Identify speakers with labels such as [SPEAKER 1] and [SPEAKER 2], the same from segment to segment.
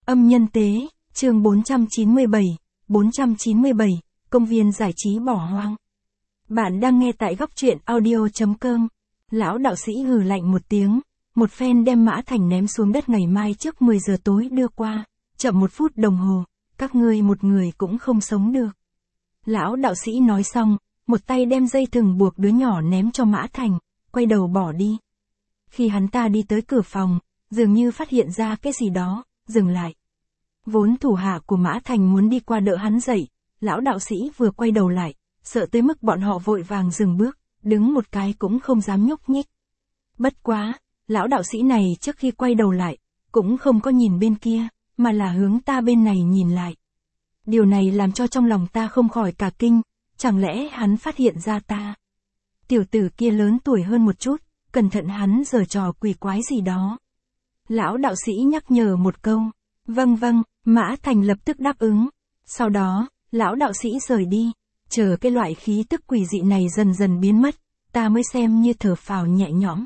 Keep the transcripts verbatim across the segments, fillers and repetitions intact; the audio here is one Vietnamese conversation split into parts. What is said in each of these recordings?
[SPEAKER 1] Âm nhân tế, chương bốn trăm chín mươi bảy, bốn trăm chín mươi bảy, công viên giải trí bỏ hoang. Bạn đang nghe tại góc truyện audio.com. Lão đạo sĩ hừ lạnh một tiếng, một phen đem Mã Thành ném xuống đất ngày mai trước mười giờ tối đưa qua, chậm một phút đồng hồ, các ngươi một người cũng không sống được. Lão đạo sĩ nói xong, một tay đem dây thừng buộc đứa nhỏ ném cho Mã Thành, quay đầu bỏ đi. Khi hắn ta đi tới cửa phòng, dường như phát hiện ra cái gì đó, dừng lại. Vốn thủ hạ của Mã Thành muốn đi qua đỡ hắn dậy, lão đạo sĩ vừa quay đầu lại, sợ tới mức bọn họ vội vàng dừng bước, đứng một cái cũng không dám nhúc nhích. Bất quá, lão đạo sĩ này trước khi quay đầu lại, cũng không có nhìn bên kia, mà là hướng ta bên này nhìn lại. Điều này làm cho trong lòng ta không khỏi cả kinh, chẳng lẽ hắn phát hiện ra ta. Tiểu tử kia lớn tuổi hơn một chút, cẩn thận hắn giở trò quỷ quái gì đó. Lão đạo sĩ nhắc nhở một câu, vâng vâng, Mã Thành lập tức đáp ứng. Sau đó, lão đạo sĩ rời đi, chờ cái loại khí tức quỷ dị này dần dần biến mất, ta mới xem như thở phào nhẹ nhõm.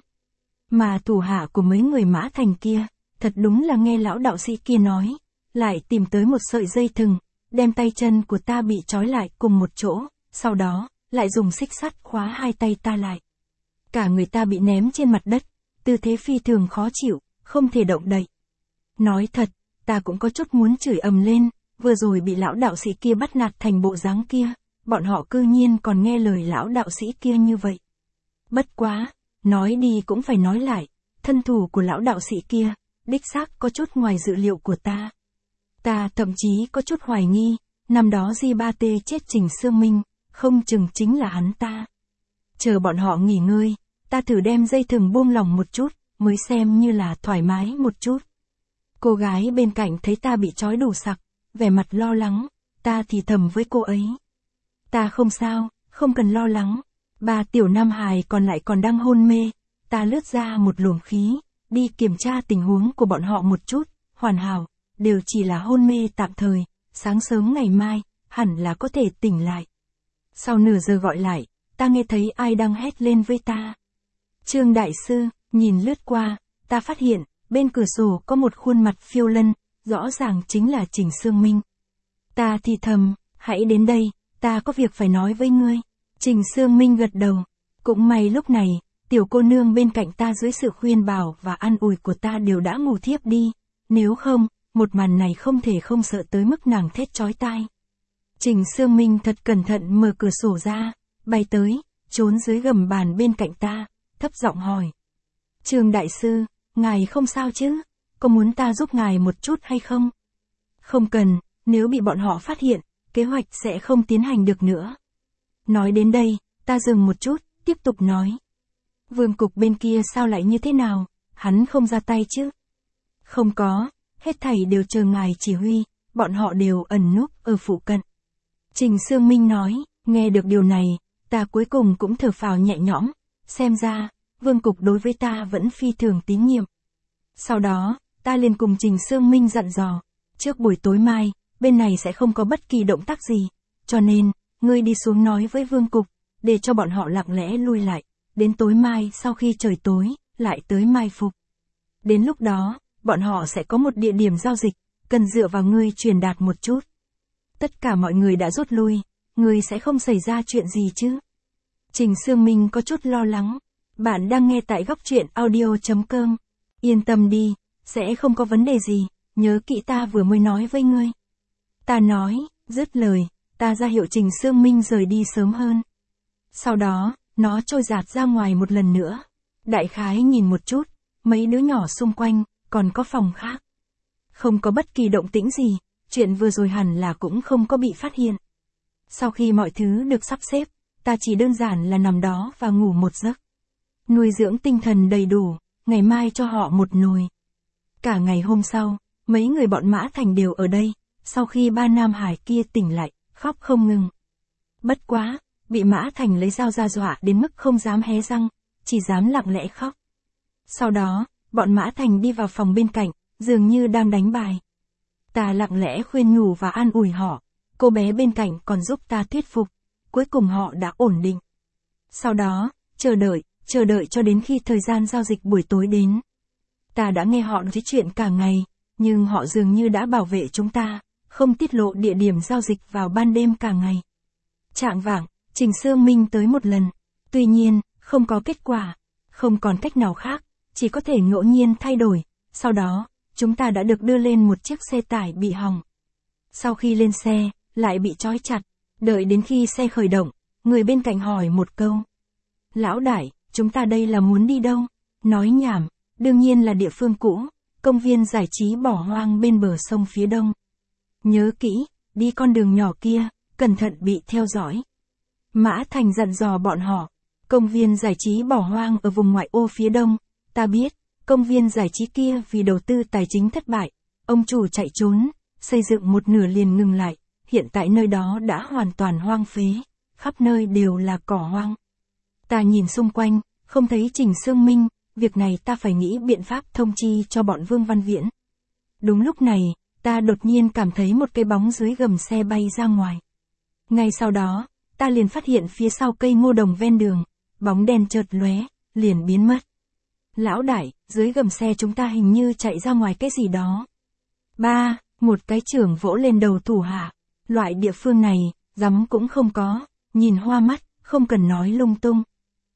[SPEAKER 1] Mà thủ hạ của mấy người Mã Thành kia, thật đúng là nghe lão đạo sĩ kia nói, lại tìm tới một sợi dây thừng, đem tay chân của ta bị trói lại cùng một chỗ, sau đó, lại dùng xích sắt khóa hai tay ta lại. Cả người ta bị ném trên mặt đất, tư thế phi thường khó chịu, không thể động đậy. Nói thật, ta cũng có chút muốn chửi ầm lên, vừa rồi bị lão đạo sĩ kia bắt nạt thành bộ dáng kia, bọn họ cư nhiên còn nghe lời lão đạo sĩ kia như vậy. Bất quá, nói đi cũng phải nói lại, thân thủ của lão đạo sĩ kia, đích xác có chút ngoài dự liệu của ta. Ta thậm chí có chút hoài nghi, năm đó Di Ba Tê chết Trình Sương Minh, không chừng chính là hắn ta. Chờ bọn họ nghỉ ngơi, ta thử đem dây thừng buông lỏng một chút, mới xem như là thoải mái một chút. Cô gái bên cạnh thấy ta bị trói đủ sặc, vẻ mặt lo lắng, ta thì thầm với cô ấy. Ta không sao, không cần lo lắng. Ba tiểu nam hài còn lại còn đang hôn mê, ta lướt ra một luồng khí, đi kiểm tra tình huống của bọn họ một chút, hoàn hảo, đều chỉ là hôn mê tạm thời, sáng sớm ngày mai, hẳn là có thể tỉnh lại. Sau nửa giờ gọi lại, ta nghe thấy ai đang hét lên với ta. Trương Đại Sư, nhìn lướt qua, ta phát hiện, bên cửa sổ có một khuôn mặt phiêu lân, rõ ràng chính là Trình Sương Minh. Ta thì thầm, hãy đến đây, ta có việc phải nói với ngươi. Trình Sương Minh gật đầu. Cũng may lúc này, tiểu cô nương bên cạnh ta dưới sự khuyên bảo và an ủi của ta đều đã ngủ thiếp đi. Nếu không, một màn này không thể không sợ tới mức nàng thét chói tai. Trình Sương Minh thật cẩn thận mở cửa sổ ra, bay tới, trốn dưới gầm bàn bên cạnh ta, thấp giọng hỏi. Trương Đại Sư, ngài không sao chứ? Có muốn ta giúp ngài một chút hay không? Không cần, nếu bị bọn họ phát hiện, kế hoạch sẽ không tiến hành được nữa. Nói đến đây, ta dừng một chút, tiếp tục nói. Vương cục bên kia sao lại như thế nào? Hắn không ra tay chứ? Không có, hết thảy đều chờ ngài chỉ huy, bọn họ đều ẩn núp ở phụ cận. Trình Sương Minh nói, nghe được điều này, ta cuối cùng cũng thở phào nhẹ nhõm, xem ra, Vương cục đối với ta vẫn phi thường tín nhiệm. Sau đó, ta liền cùng Trình Sương Minh dặn dò, trước buổi tối mai, bên này sẽ không có bất kỳ động tác gì, cho nên, ngươi đi xuống nói với Vương cục, để cho bọn họ lặng lẽ lui lại, đến tối mai sau khi trời tối, lại tới mai phục. Đến lúc đó, bọn họ sẽ có một địa điểm giao dịch, cần dựa vào ngươi truyền đạt một chút. Tất cả mọi người đã rút lui, ngươi sẽ không xảy ra chuyện gì chứ? Trình Sương Minh có chút lo lắng. Bạn đang nghe tại góc truyện audio.com. Yên tâm đi, sẽ không có vấn đề gì, nhớ kỹ ta vừa mới nói với ngươi. Ta nói, dứt lời, ta ra hiệu Trình Sương Minh rời đi sớm hơn. Sau đó, nó trôi dạt ra ngoài một lần nữa. Đại khái nhìn một chút, mấy đứa nhỏ xung quanh, còn có phòng khác. Không có bất kỳ động tĩnh gì, chuyện vừa rồi hẳn là cũng không có bị phát hiện. Sau khi mọi thứ được sắp xếp, ta chỉ đơn giản là nằm đó và ngủ một giấc. Nuôi dưỡng tinh thần đầy đủ, ngày mai cho họ một nồi. Cả ngày hôm sau, mấy người bọn Mã Thành đều ở đây, sau khi ba nam hải kia tỉnh lại, khóc không ngừng. Bất quá, bị Mã Thành lấy dao ra dọa đến mức không dám hé răng, chỉ dám lặng lẽ khóc. Sau đó, bọn Mã Thành đi vào phòng bên cạnh, dường như đang đánh bài. Ta lặng lẽ khuyên nhủ và an ủi họ, cô bé bên cạnh còn giúp ta thuyết phục, cuối cùng họ đã ổn định. Sau đó, chờ đợi, chờ đợi cho đến khi thời gian giao dịch buổi tối đến. Ta đã nghe họ nói chuyện cả ngày, nhưng họ dường như đã bảo vệ chúng ta, không tiết lộ địa điểm giao dịch vào ban đêm cả ngày. Chạng vạng, Trình Sương Minh tới một lần, tuy nhiên, không có kết quả, không còn cách nào khác, chỉ có thể ngẫu nhiên thay đổi, sau đó, chúng ta đã được đưa lên một chiếc xe tải bị hỏng. Sau khi lên xe, lại bị trói chặt, đợi đến khi xe khởi động, người bên cạnh hỏi một câu. Lão đại, chúng ta đây là muốn đi đâu? Nói nhảm, đương nhiên là địa phương cũ, công viên giải trí bỏ hoang bên bờ sông phía đông. Nhớ kỹ, đi con đường nhỏ kia, cẩn thận bị theo dõi. Mã Thành dặn dò bọn họ, công viên giải trí bỏ hoang ở vùng ngoại ô phía đông, ta biết, công viên giải trí kia vì đầu tư tài chính thất bại, ông chủ chạy trốn, xây dựng một nửa liền ngừng lại, hiện tại nơi đó đã hoàn toàn hoang phế, khắp nơi đều là cỏ hoang. Ta nhìn xung quanh, không thấy Trình Sương Minh, việc này ta phải nghĩ biện pháp thông chi cho bọn Vương Văn Viễn. Đúng lúc này, ta đột nhiên cảm thấy một cái bóng dưới gầm xe bay ra ngoài. Ngay sau đó, ta liền phát hiện phía sau cây ngô đồng ven đường, bóng đen chợt lóe, liền biến mất. Lão đại, dưới gầm xe chúng ta hình như chạy ra ngoài cái gì đó. Ba, một cái trưởng vỗ lên đầu thủ hạ. Loại địa phương này, dám cũng không có, nhìn hoa mắt, không cần nói lung tung.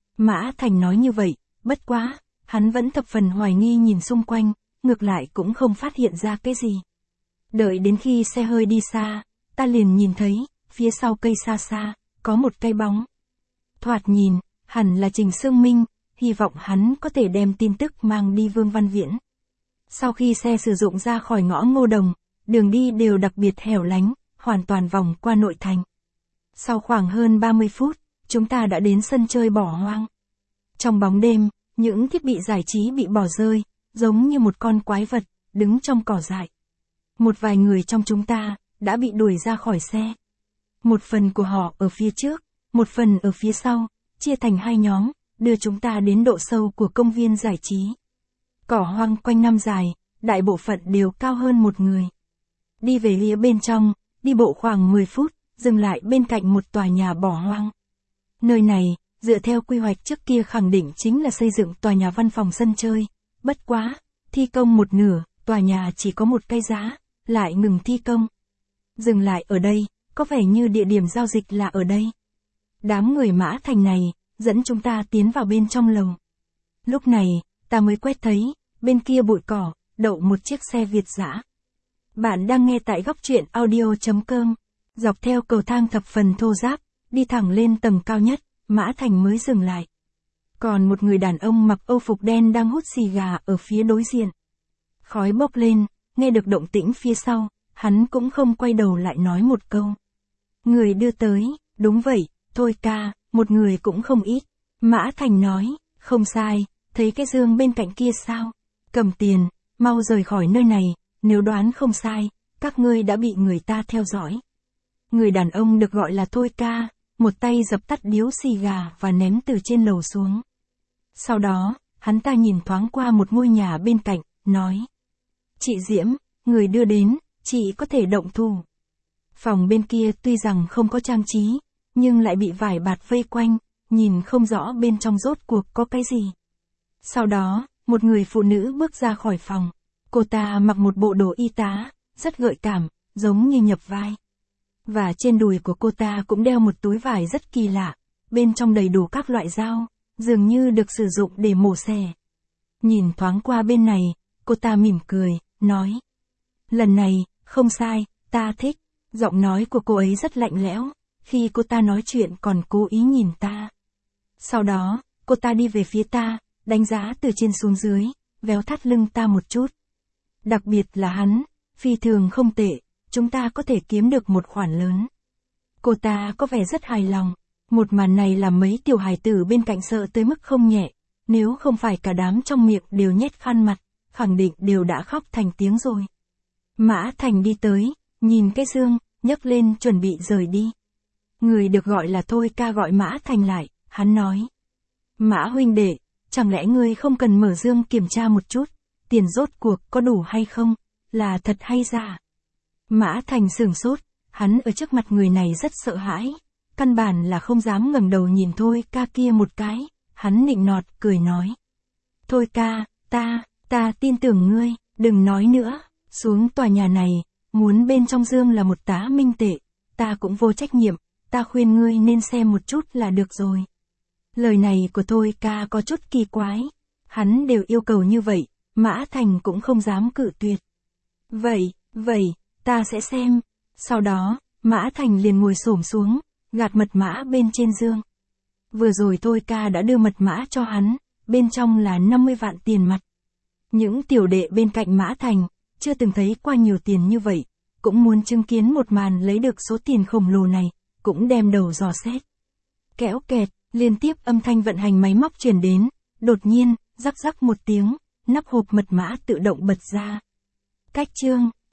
[SPEAKER 1] Mã Thành nói như vậy, bất quá, hắn vẫn thập phần hoài nghi nhìn xung quanh, ngược lại cũng không phát hiện ra cái gì. Đợi đến khi xe hơi đi xa, ta liền nhìn thấy, phía sau cây xa xa, có một cái bóng. Thoạt nhìn, hẳn là Trình Sương Minh, hy vọng hắn có thể đem tin tức mang đi Vương Văn Viễn. Sau khi xe sử dụng ra khỏi ngõ Ngô Đồng, đường đi đều đặc biệt hẻo lánh, hoàn toàn vòng qua nội thành. Sau khoảng hơn ba mươi phút, chúng ta đã đến sân chơi bỏ hoang. Trong bóng đêm, những thiết bị giải trí bị bỏ rơi, giống như một con quái vật, đứng trong cỏ dại. Một vài người trong chúng ta, đã bị đuổi ra khỏi xe. Một phần của họ ở phía trước, một phần ở phía sau, chia thành hai nhóm, đưa chúng ta đến độ sâu của công viên giải trí. Cỏ hoang quanh năm dài, đại bộ phận đều cao hơn một người. Đi về phía bên trong, đi bộ khoảng mười phút, dừng lại bên cạnh một tòa nhà bỏ hoang. Nơi này, dựa theo quy hoạch trước kia khẳng định chính là xây dựng tòa nhà văn phòng sân chơi. Bất quá, thi công một nửa, tòa nhà chỉ có một cây giá, lại ngừng thi công. Dừng lại ở đây, có vẻ như địa điểm giao dịch là ở đây. Đám người Mã Thành này, dẫn chúng ta tiến vào bên trong lầu. Lúc này, ta mới quét thấy, bên kia bụi cỏ, đậu một chiếc xe Việt dã. Bạn đang nghe tại góc truyện audio chấm com. Dọc theo cầu thang thập phần thô ráp, đi thẳng lên tầng cao nhất, Mã Thành mới dừng lại. Còn một người đàn ông mặc âu phục đen đang hút xì gà ở phía đối diện. Khói bốc lên, nghe được động tĩnh phía sau, hắn cũng không quay đầu lại nói một câu. Người đưa tới, đúng vậy, thôi ca, một người cũng không ít. Mã Thành nói, không sai, thấy cái dương bên cạnh kia sao? Cầm tiền, mau rời khỏi nơi này, nếu đoán không sai, các ngươi đã bị người ta theo dõi. Người đàn ông được gọi là Thôi ca, một tay dập tắt điếu xì gà và ném từ trên lầu xuống. Sau đó, hắn ta nhìn thoáng qua một ngôi nhà bên cạnh, nói. Chị Diễm, người đưa đến, chị có thể động thủ. Phòng bên kia tuy rằng không có trang trí, nhưng lại bị vải bạt vây quanh, nhìn không rõ bên trong rốt cuộc có cái gì. Sau đó, một người phụ nữ bước ra khỏi phòng. Cô ta mặc một bộ đồ y tá, rất gợi cảm, giống như nhập vai. Và trên đùi của cô ta cũng đeo một túi vải rất kỳ lạ, bên trong đầy đủ các loại dao, dường như được sử dụng để mổ xẻ. Nhìn thoáng qua bên này, cô ta mỉm cười, nói. Lần này, không sai, ta thích. Giọng nói của cô ấy rất lạnh lẽo, khi cô ta nói chuyện còn cố ý nhìn ta. Sau đó, cô ta đi về phía ta, đánh giá từ trên xuống dưới, véo thắt lưng ta một chút. Đặc biệt là hắn, phi thường không tệ, chúng ta có thể kiếm được một khoản lớn. Cô ta có vẻ rất hài lòng, một màn này làm mấy tiểu hài tử bên cạnh sợ tới mức không nhẹ, nếu không phải cả đám trong miệng đều nhét khăn mặt, khẳng định đều đã khóc thành tiếng rồi. Mã Thành đi tới, nhìn cái dương, nhấc lên chuẩn bị rời đi. Người được gọi là Thôi ca gọi Mã Thành lại, hắn nói. Mã huynh đệ, chẳng lẽ ngươi không cần mở dương kiểm tra một chút, tiền rốt cuộc có đủ hay không, là thật hay giả? Mã Thành sửng sốt, hắn ở trước mặt người này rất sợ hãi, căn bản là không dám ngẩng đầu nhìn Thôi ca kia một cái, hắn nịnh nọt, cười nói. Thôi ca, ta, ta tin tưởng ngươi, đừng nói nữa, Xuống tòa nhà này, muốn bên trong dương là một tá minh tệ, ta cũng vô trách nhiệm, ta khuyên ngươi nên xem một chút là được rồi. Lời này của Thôi Ca có chút kỳ quái. Hắn đều yêu cầu như vậy, Mã Thành cũng không dám cự tuyệt. Vậy, vậy, ta sẽ xem. Sau đó, Mã Thành liền ngồi xổm xuống, gạt mật mã bên trên dương. Vừa rồi Thôi Ca đã đưa mật mã cho hắn, bên trong là năm mươi vạn tiền mặt. Những tiểu đệ bên cạnh Mã Thành, chưa từng thấy qua nhiều tiền như vậy, cũng muốn chứng kiến một màn lấy được số tiền khổng lồ này, cũng đem đầu dò xét. Kéo kẹt, liên tiếp âm thanh vận hành máy móc truyền đến, đột nhiên, rắc rắc một tiếng, nắp hộp mật mã tự động bật ra. Cách chương